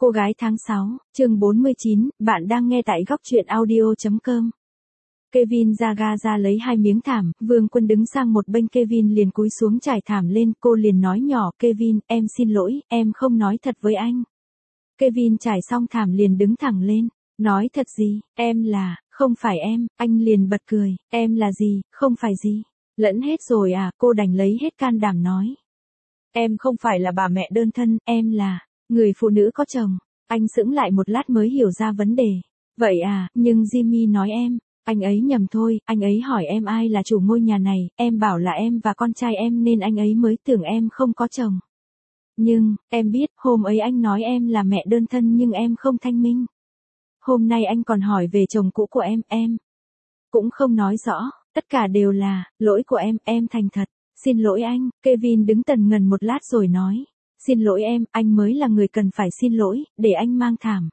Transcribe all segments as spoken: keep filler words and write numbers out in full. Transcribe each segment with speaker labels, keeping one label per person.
Speaker 1: Cô gái tháng sáu, chương bốn mươi chín, bạn đang nghe tại góc truyện audio.com. Kevin ra Gaza lấy hai miếng thảm, Vương Quân đứng sang một bên, Kevin liền cúi xuống trải thảm lên, cô liền nói nhỏ, Kevin, em xin lỗi, em không nói thật với anh. Kevin trải xong thảm liền đứng thẳng lên, nói thật gì, em là, không phải em, anh liền bật cười, em là gì, không phải gì, lẫn hết rồi à, cô đành lấy hết can đảm nói. Em không phải là bà mẹ đơn thân, em là người phụ nữ có chồng. Anh sững lại một lát mới hiểu ra vấn đề. Vậy à, nhưng Jimmy nói em, anh ấy nhầm thôi, anh ấy hỏi em ai là chủ ngôi nhà này, em bảo là em và con trai em nên anh ấy mới tưởng em không có chồng. Nhưng, em biết, hôm ấy anh nói em là mẹ đơn thân nhưng em không thanh minh. Hôm nay anh còn hỏi về chồng cũ của em, em cũng không nói rõ, tất cả đều là lỗi của em, em thành thật. Xin lỗi anh, Kevin đứng tần ngần một lát rồi nói. Xin lỗi em, anh mới là người cần phải xin lỗi, để anh mang thảm.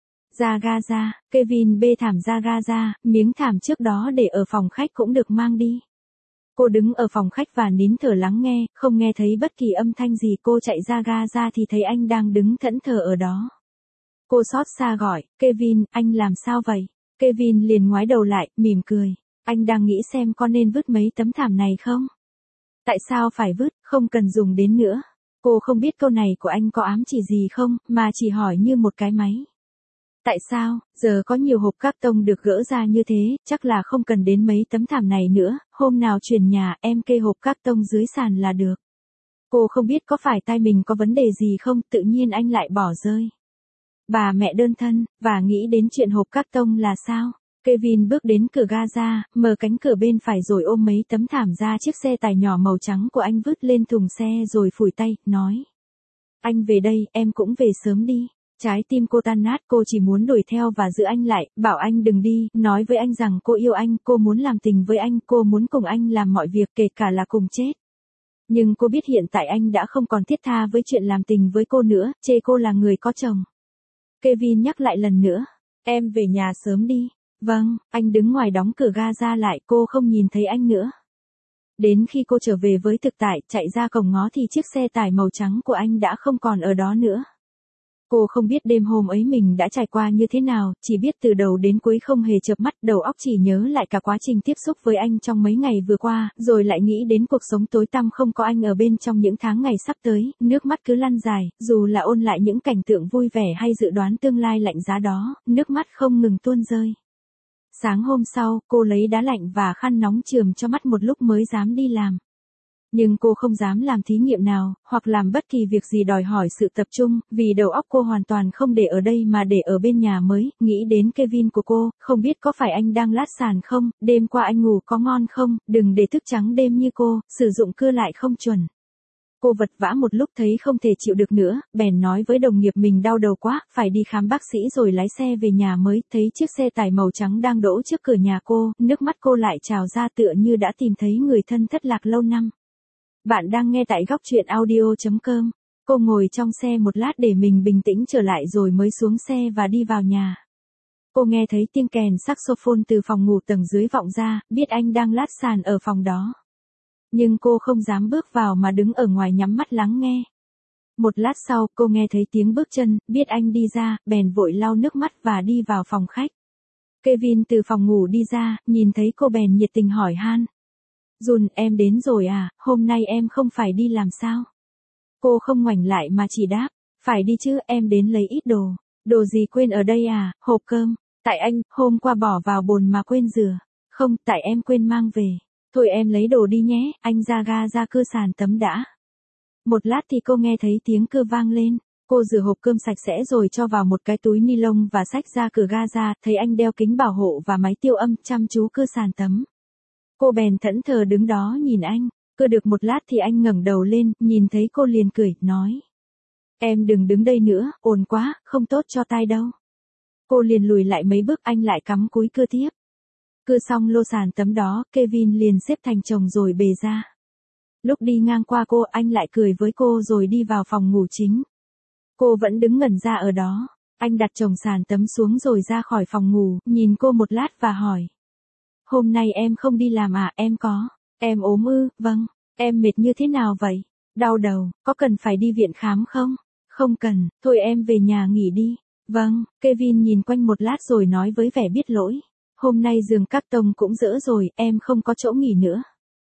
Speaker 1: Ra Gaza, Kevin bê thảm ra Gaza, miếng thảm trước đó để ở phòng khách cũng được mang đi. Cô đứng ở phòng khách và nín thở lắng nghe, không nghe thấy bất kỳ âm thanh gì. Cô chạy ra Gaza thì thấy anh đang đứng thẫn thờ ở đó. Cô xót xa gọi, Kevin, anh làm sao vậy? Kevin liền ngoái đầu lại, mỉm cười. Anh đang nghĩ xem có nên vứt mấy tấm thảm này không? Tại sao phải vứt, không cần dùng đến nữa. Cô không biết câu này của anh có ám chỉ gì không, mà chỉ hỏi như một cái máy. Tại sao, giờ có nhiều hộp các tông được gỡ ra như thế, chắc là không cần đến mấy tấm thảm này nữa, hôm nào chuyển nhà em kê hộp các tông dưới sàn là được. Cô không biết có phải tai mình có vấn đề gì không, tự nhiên anh lại bỏ rơi. Bà mẹ đơn thân, và nghĩ đến chuyện hộp các tông là sao? Kevin bước đến cửa Gaza, mở cánh cửa bên phải rồi ôm mấy tấm thảm ra chiếc xe tải nhỏ màu trắng của anh vứt lên thùng xe rồi phủi tay, nói. Anh về đây, em cũng về sớm đi. Trái tim cô tan nát, cô chỉ muốn đuổi theo và giữ anh lại, bảo anh đừng đi, nói với anh rằng cô yêu anh, cô muốn làm tình với anh, cô muốn cùng anh làm mọi việc kể cả là cùng chết. Nhưng cô biết hiện tại anh đã không còn thiết tha với chuyện làm tình với cô nữa, chê cô là người có chồng. Kevin nhắc lại lần nữa, em về nhà sớm đi. Vâng, anh đứng ngoài đóng cửa Gaza lại, cô không nhìn thấy anh nữa. Đến khi cô trở về với thực tại, chạy ra cổng ngó thì chiếc xe tải màu trắng của anh đã không còn ở đó nữa. Cô không biết đêm hôm ấy mình đã trải qua như thế nào, chỉ biết từ đầu đến cuối không hề chợp mắt, đầu óc chỉ nhớ lại cả quá trình tiếp xúc với anh trong mấy ngày vừa qua, rồi lại nghĩ đến cuộc sống tối tăm không có anh ở bên trong những tháng ngày sắp tới, nước mắt cứ lăn dài, dù là ôn lại những cảnh tượng vui vẻ hay dự đoán tương lai lạnh giá đó, nước mắt không ngừng tuôn rơi. Sáng hôm sau, cô lấy đá lạnh và khăn nóng chườm cho mắt một lúc mới dám đi làm. Nhưng cô không dám làm thí nghiệm nào, hoặc làm bất kỳ việc gì đòi hỏi sự tập trung, vì đầu óc cô hoàn toàn không để ở đây mà để ở bên nhà mới, nghĩ đến Kevin của cô, không biết có phải anh đang lát sàn không, đêm qua anh ngủ có ngon không, đừng để thức trắng đêm như cô, sử dụng cưa lại không chuẩn. Cô vật vã một lúc thấy không thể chịu được nữa, bèn nói với đồng nghiệp mình đau đầu quá, phải đi khám bác sĩ rồi lái xe về nhà mới, thấy chiếc xe tải màu trắng đang đỗ trước cửa nhà cô, nước mắt cô lại trào ra tựa như đã tìm thấy người thân thất lạc lâu năm. Bạn đang nghe tại góc truyện audio.com. Cô ngồi trong xe một lát để mình bình tĩnh trở lại rồi mới xuống xe và đi vào nhà. Cô nghe thấy tiếng kèn saxophone từ phòng ngủ tầng dưới vọng ra, biết anh đang lát sàn ở phòng đó. Nhưng cô không dám bước vào mà đứng ở ngoài nhắm mắt lắng nghe. Một lát sau, cô nghe thấy tiếng bước chân, biết anh đi ra, bèn vội lau nước mắt và đi vào phòng khách. Kevin từ phòng ngủ đi ra, nhìn thấy cô bèn nhiệt tình hỏi han. Jun, em đến rồi à, hôm nay em không phải đi làm sao? Cô không ngoảnh lại mà chỉ đáp, phải đi chứ, em đến lấy ít đồ. Đồ gì quên ở đây à, hộp cơm. Tại anh, hôm qua bỏ vào bồn mà quên rửa. Không, tại em quên mang về. Thôi em lấy đồ đi nhé, anh ra ga ra cưa sàn tấm đã. Một lát thì cô nghe thấy tiếng cưa vang lên. Cô rửa hộp cơm sạch sẽ rồi cho vào một cái túi ni lông và xách ra cửa ga ra, thấy anh đeo kính bảo hộ và máy tiêu âm, chăm chú cưa sàn tấm. Cô bèn thẫn thờ đứng đó nhìn anh, cưa được một lát thì anh ngẩng đầu lên, nhìn thấy cô liền cười, nói. Em đừng đứng đây nữa, ồn quá, không tốt cho tai đâu. Cô liền lùi lại mấy bước, anh lại cắm cúi cưa tiếp. Cưa xong lô sàn tấm đó, Kevin liền xếp thành chồng rồi bề ra. Lúc đi ngang qua cô, anh lại cười với cô rồi đi vào phòng ngủ chính. Cô vẫn đứng ngẩn ra ở đó, anh đặt chồng sàn tấm xuống rồi ra khỏi phòng ngủ, nhìn cô một lát và hỏi. Hôm nay em không đi làm à, em có. Em ốm ư, vâng. Em mệt như thế nào vậy? Đau đầu, có cần phải đi viện khám không? Không cần, thôi em về nhà nghỉ đi. Vâng, Kevin nhìn quanh một lát rồi nói với vẻ biết lỗi. Hôm nay giường các tông cũng dỡ rồi, em không có chỗ nghỉ nữa.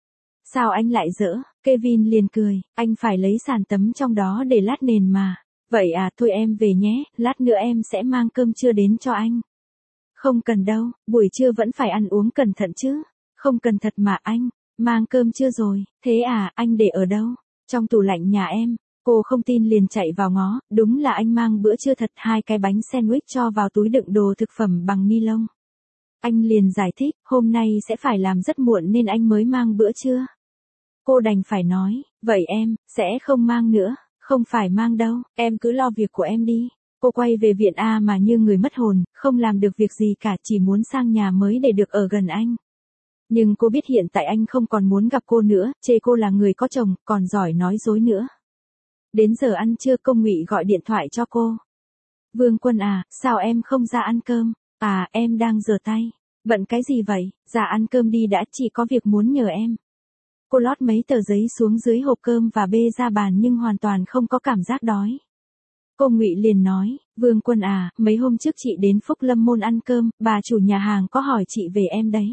Speaker 1: Sao anh lại dỡ? Kevin liền cười, anh phải lấy sàn tấm trong đó để lát nền mà. Vậy à, thôi em về nhé, lát nữa em sẽ mang cơm trưa đến cho anh. Không cần đâu, buổi trưa vẫn phải ăn uống cẩn thận chứ. Không cần thật mà anh, mang cơm trưa rồi, thế à, anh để ở đâu? Trong tủ lạnh nhà em. Cô không tin liền chạy vào ngó, đúng là anh mang bữa trưa thật, hai cái bánh sandwich cho vào túi đựng đồ thực phẩm bằng ni lông. Anh liền giải thích, hôm nay sẽ phải làm rất muộn nên anh mới mang bữa trưa. Cô đành phải nói, vậy em, sẽ không mang nữa, không phải mang đâu, em cứ lo việc của em đi. Cô quay về viện A mà như người mất hồn, không làm được việc gì cả, chỉ muốn sang nhà mới để được ở gần anh. Nhưng cô biết hiện tại anh không còn muốn gặp cô nữa, chê cô là người có chồng, còn giỏi nói dối nữa. Đến giờ ăn trưa Công Ngụy gọi điện thoại cho cô. Vương Quân à, sao em không ra ăn cơm? À, em đang rửa tay. Bận cái gì vậy? Ra ăn cơm đi đã, chị có việc muốn nhờ em. Cô lót mấy tờ giấy xuống dưới hộp cơm và bê ra bàn nhưng hoàn toàn không có cảm giác đói. Cô Ngụy liền nói, Vương Quân à, mấy hôm trước chị đến Phúc Lâm Môn ăn cơm, bà chủ nhà hàng có hỏi chị về em đấy.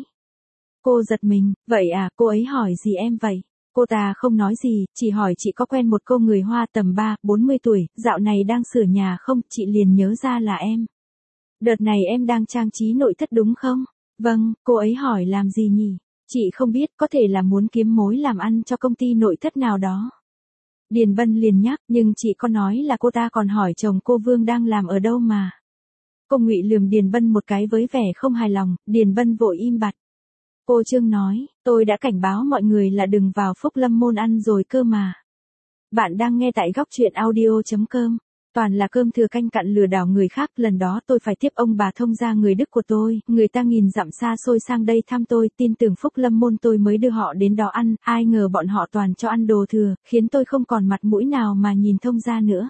Speaker 1: Cô giật mình, vậy à, cô ấy hỏi gì em vậy? Cô ta không nói gì, chỉ hỏi chị có quen một cô người Hoa tầm ba, bốn mươi tuổi, dạo này đang sửa nhà không, chị liền nhớ ra là em. Đợt này em đang trang trí nội thất đúng không? Vâng, cô ấy hỏi làm gì nhỉ? Chị không biết, có thể là muốn kiếm mối làm ăn cho công ty nội thất nào đó. Điền Bân liền nhắc, nhưng chị có nói là cô ta còn hỏi chồng cô Vương đang làm ở đâu mà. Cô Ngụy lườm Điền Bân một cái với vẻ không hài lòng, Điền Bân vội im bặt. Cô Trương nói, tôi đã cảnh báo mọi người là đừng vào Phúc Lâm Môn ăn rồi cơ mà. Bạn đang nghe tại góc truyện audio.com. Toàn là cơm thừa canh cặn lừa đảo người khác, lần đó tôi phải tiếp ông bà thông gia người Đức của tôi, người ta nghìn dặm xa xôi sang đây thăm tôi, tin tưởng Phúc Lâm Môn tôi mới đưa họ đến đó ăn, ai ngờ bọn họ toàn cho ăn đồ thừa, khiến tôi không còn mặt mũi nào mà nhìn thông gia nữa.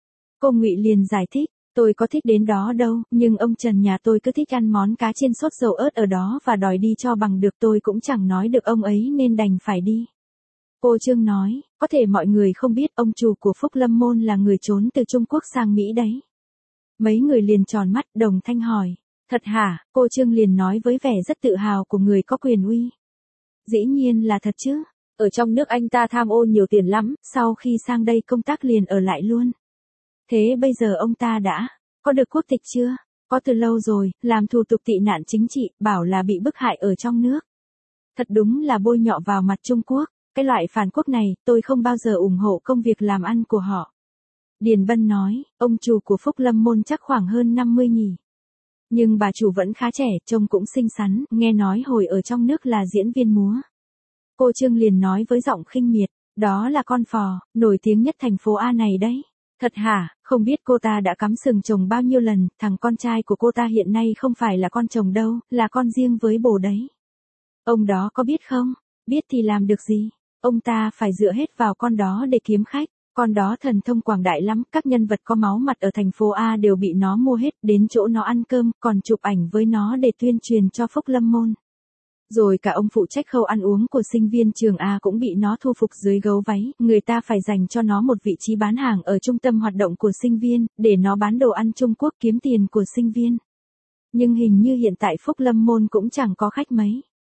Speaker 1: Cô Ngụy liền giải thích, tôi có thích đến đó đâu, nhưng ông Trần nhà tôi cứ thích ăn món cá chiên sốt dầu ớt ở đó và đòi đi cho bằng được, tôi cũng chẳng nói được ông ấy nên đành phải đi. Cô Trương nói, có thể mọi người không biết ông chủ của Phúc Lâm Môn là người trốn từ Trung Quốc sang Mỹ đấy. Mấy người liền tròn mắt, đồng thanh hỏi, thật hả? Cô Trương liền nói với vẻ rất tự hào của người có quyền uy. Dĩ nhiên là thật chứ, ở trong nước anh ta tham ô nhiều tiền lắm, sau khi sang đây công tác liền ở lại luôn. Thế bây giờ ông ta đã có được quốc tịch chưa? Có từ lâu rồi, làm thủ tục tị nạn chính trị, bảo là bị bức hại ở trong nước. Thật đúng là bôi nhọ vào mặt Trung Quốc. Cái loại phản quốc này, tôi không bao giờ ủng hộ công việc làm ăn của họ. Điền Bân nói, ông chủ của Phúc Lâm Môn chắc khoảng hơn năm mươi nhỉ. Nhưng bà chủ vẫn khá trẻ, trông cũng xinh xắn, nghe nói hồi ở trong nước là diễn viên múa. Cô Trương liền nói với giọng khinh miệt, đó là con phò, nổi tiếng nhất thành phố A này đấy. Thật hả, không biết cô ta đã cắm sừng chồng bao nhiêu lần, thằng con trai của cô ta hiện nay không phải là con chồng đâu, là con riêng với bồ đấy. Ông đó có biết không? Biết thì làm được gì? Ông ta phải dựa hết vào con đó để kiếm khách, con đó thần thông quảng đại lắm, các nhân vật có máu mặt ở thành phố A đều bị nó mua hết, đến chỗ nó ăn cơm, còn chụp ảnh với nó để tuyên truyền cho Phúc Lâm Môn. Rồi cả ông phụ trách khâu ăn uống của sinh viên trường A cũng bị nó thu phục dưới gấu váy, người ta phải dành cho nó một vị trí bán hàng ở trung tâm hoạt động của sinh viên, để nó bán đồ ăn Trung Quốc kiếm tiền của sinh viên. Nhưng hình như hiện tại Phúc Lâm Môn cũng chẳng có khách mấy.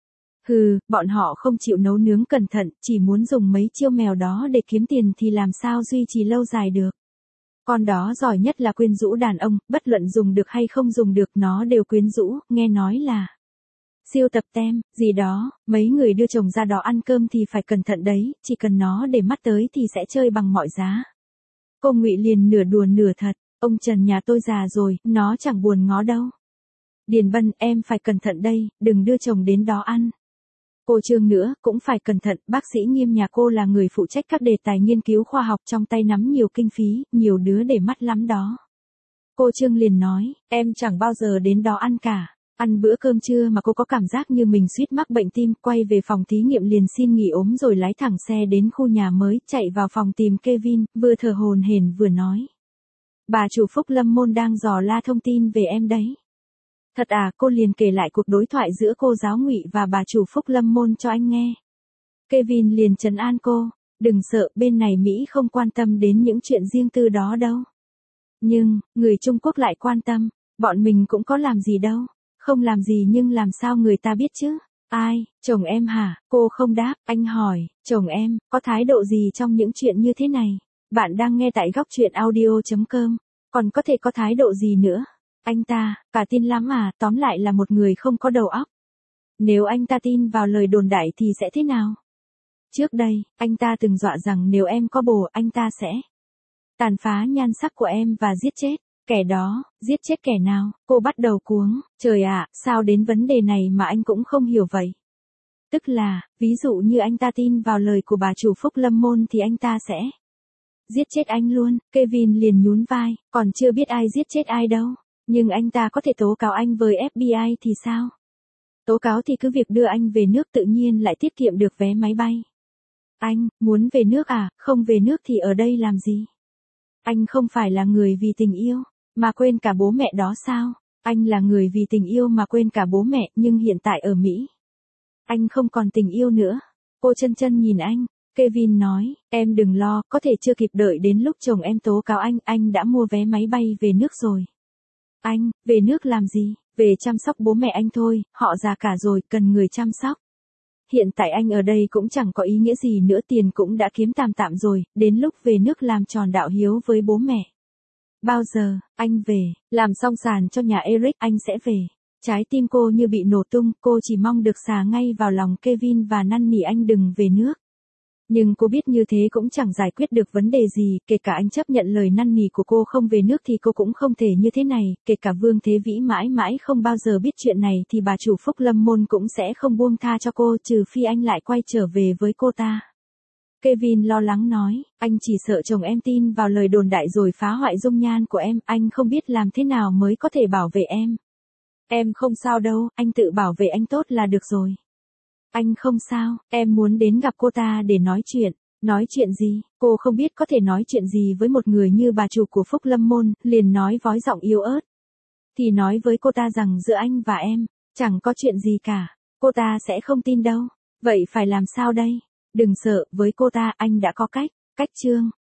Speaker 1: Hừ, bọn họ không chịu nấu nướng cẩn thận, chỉ muốn dùng mấy chiêu mèo đó để kiếm tiền thì làm sao duy trì lâu dài được. Con đó giỏi nhất là quyến rũ đàn ông, bất luận dùng được hay không dùng được nó đều quyến rũ, nghe nói là siêu tập tem, gì đó, mấy người đưa chồng ra đó ăn cơm thì phải cẩn thận đấy, chỉ cần nó để mắt tới thì sẽ chơi bằng mọi giá. Cô Ngụy liền nửa đùa nửa thật, ông Trần nhà tôi già rồi, nó chẳng buồn ngó đâu. Điền Bân, em phải cẩn thận đây, đừng đưa chồng đến đó ăn. Cô Trương nữa, cũng phải cẩn thận, bác sĩ Nghiêm nhà cô là người phụ trách các đề tài nghiên cứu khoa học, trong tay nắm nhiều kinh phí, nhiều đứa để mắt lắm đó. Cô Trương liền nói, em chẳng bao giờ đến đó ăn cả. Ăn bữa cơm trưa mà cô có cảm giác như mình suýt mắc bệnh tim, quay về phòng thí nghiệm liền xin nghỉ ốm rồi lái thẳng xe đến khu nhà mới, chạy vào phòng tìm Kevin, vừa thở hổn hển vừa nói. Bà chủ Phúc Lâm Môn đang dò la thông tin về em đấy. Thật à, cô liền kể lại cuộc đối thoại giữa cô giáo Ngụy và bà chủ Phúc Lâm Môn cho anh nghe. Kevin liền trấn an cô, Đừng sợ, bên này Mỹ không quan tâm đến những chuyện riêng tư đó đâu. Nhưng, người Trung Quốc lại quan tâm, bọn mình cũng có làm gì đâu. Không làm gì nhưng làm sao người ta biết chứ? Ai, chồng em hả? Cô không đáp, anh hỏi, chồng em, có thái độ gì trong những chuyện như thế này? Bạn đang nghe tại góc truyện audio.com, còn có thể có thái độ gì nữa? Anh ta, cả tin lắm à, tóm lại là một người không có đầu óc. Nếu anh ta tin vào lời đồn đại thì sẽ thế nào? Trước đây, anh ta từng dọa rằng nếu em có bồ, anh ta sẽ tàn phá nhan sắc của em và giết chết. Kẻ đó, giết chết kẻ nào? Cô bắt đầu cuống, trời ạ, sao đến vấn đề này mà anh cũng không hiểu vậy? Tức là, ví dụ như anh ta tin vào lời của bà chủ Phúc Lâm Môn thì anh ta sẽ giết chết anh luôn. Kevin liền nhún vai, còn chưa biết ai giết chết ai đâu. Nhưng anh ta có thể tố cáo anh với ép bê i thì sao? Tố cáo thì cứ việc đưa anh về nước tự nhiên lại tiết kiệm được vé máy bay. Anh, muốn về nước à, không về nước thì ở đây làm gì? Anh không phải là người vì tình yêu, mà quên cả bố mẹ đó sao? Anh là người vì tình yêu mà quên cả bố mẹ, nhưng hiện tại ở Mỹ. Anh không còn tình yêu nữa. Cô chân chân nhìn anh. Kevin nói, em đừng lo, có thể chưa kịp đợi đến lúc chồng em tố cáo anh, anh đã mua vé máy bay về nước rồi. Anh, về nước làm gì? Về chăm sóc bố mẹ anh thôi, họ già cả rồi, cần người chăm sóc. Hiện tại anh ở đây cũng chẳng có ý nghĩa gì nữa, tiền cũng đã kiếm tạm tạm rồi, đến lúc về nước làm tròn đạo hiếu với bố mẹ. Bao giờ, anh về, làm xong sàn cho nhà Eric, anh sẽ về. Trái tim cô như bị nổ tung, cô chỉ mong được xà ngay vào lòng Kevin và năn nỉ anh đừng về nước. Nhưng cô biết như thế cũng chẳng giải quyết được vấn đề gì, kể cả anh chấp nhận lời năn nỉ của cô không về nước thì cô cũng không thể như thế này, kể cả Vương Thế Vĩ mãi mãi không bao giờ biết chuyện này thì bà chủ Phúc Lâm Môn cũng sẽ không buông tha cho cô, trừ phi anh lại quay trở về với cô ta. Kevin lo lắng nói, anh chỉ sợ chồng em tin vào lời đồn đại rồi phá hoại dung nhan của em, anh không biết làm thế nào mới có thể bảo vệ em. Em không sao đâu, anh tự bảo vệ anh tốt là được rồi. Anh không sao, em muốn đến gặp cô ta để nói chuyện. Nói chuyện gì? Cô không biết có thể nói chuyện gì với một người như bà chủ của Phúc Lâm Môn, liền nói vói giọng yếu ớt. Thì nói với cô ta rằng giữa anh và em, chẳng có chuyện gì cả. Cô ta sẽ không tin đâu. Vậy phải làm sao đây? Đừng sợ, với cô ta anh đã có cách. Cách chương.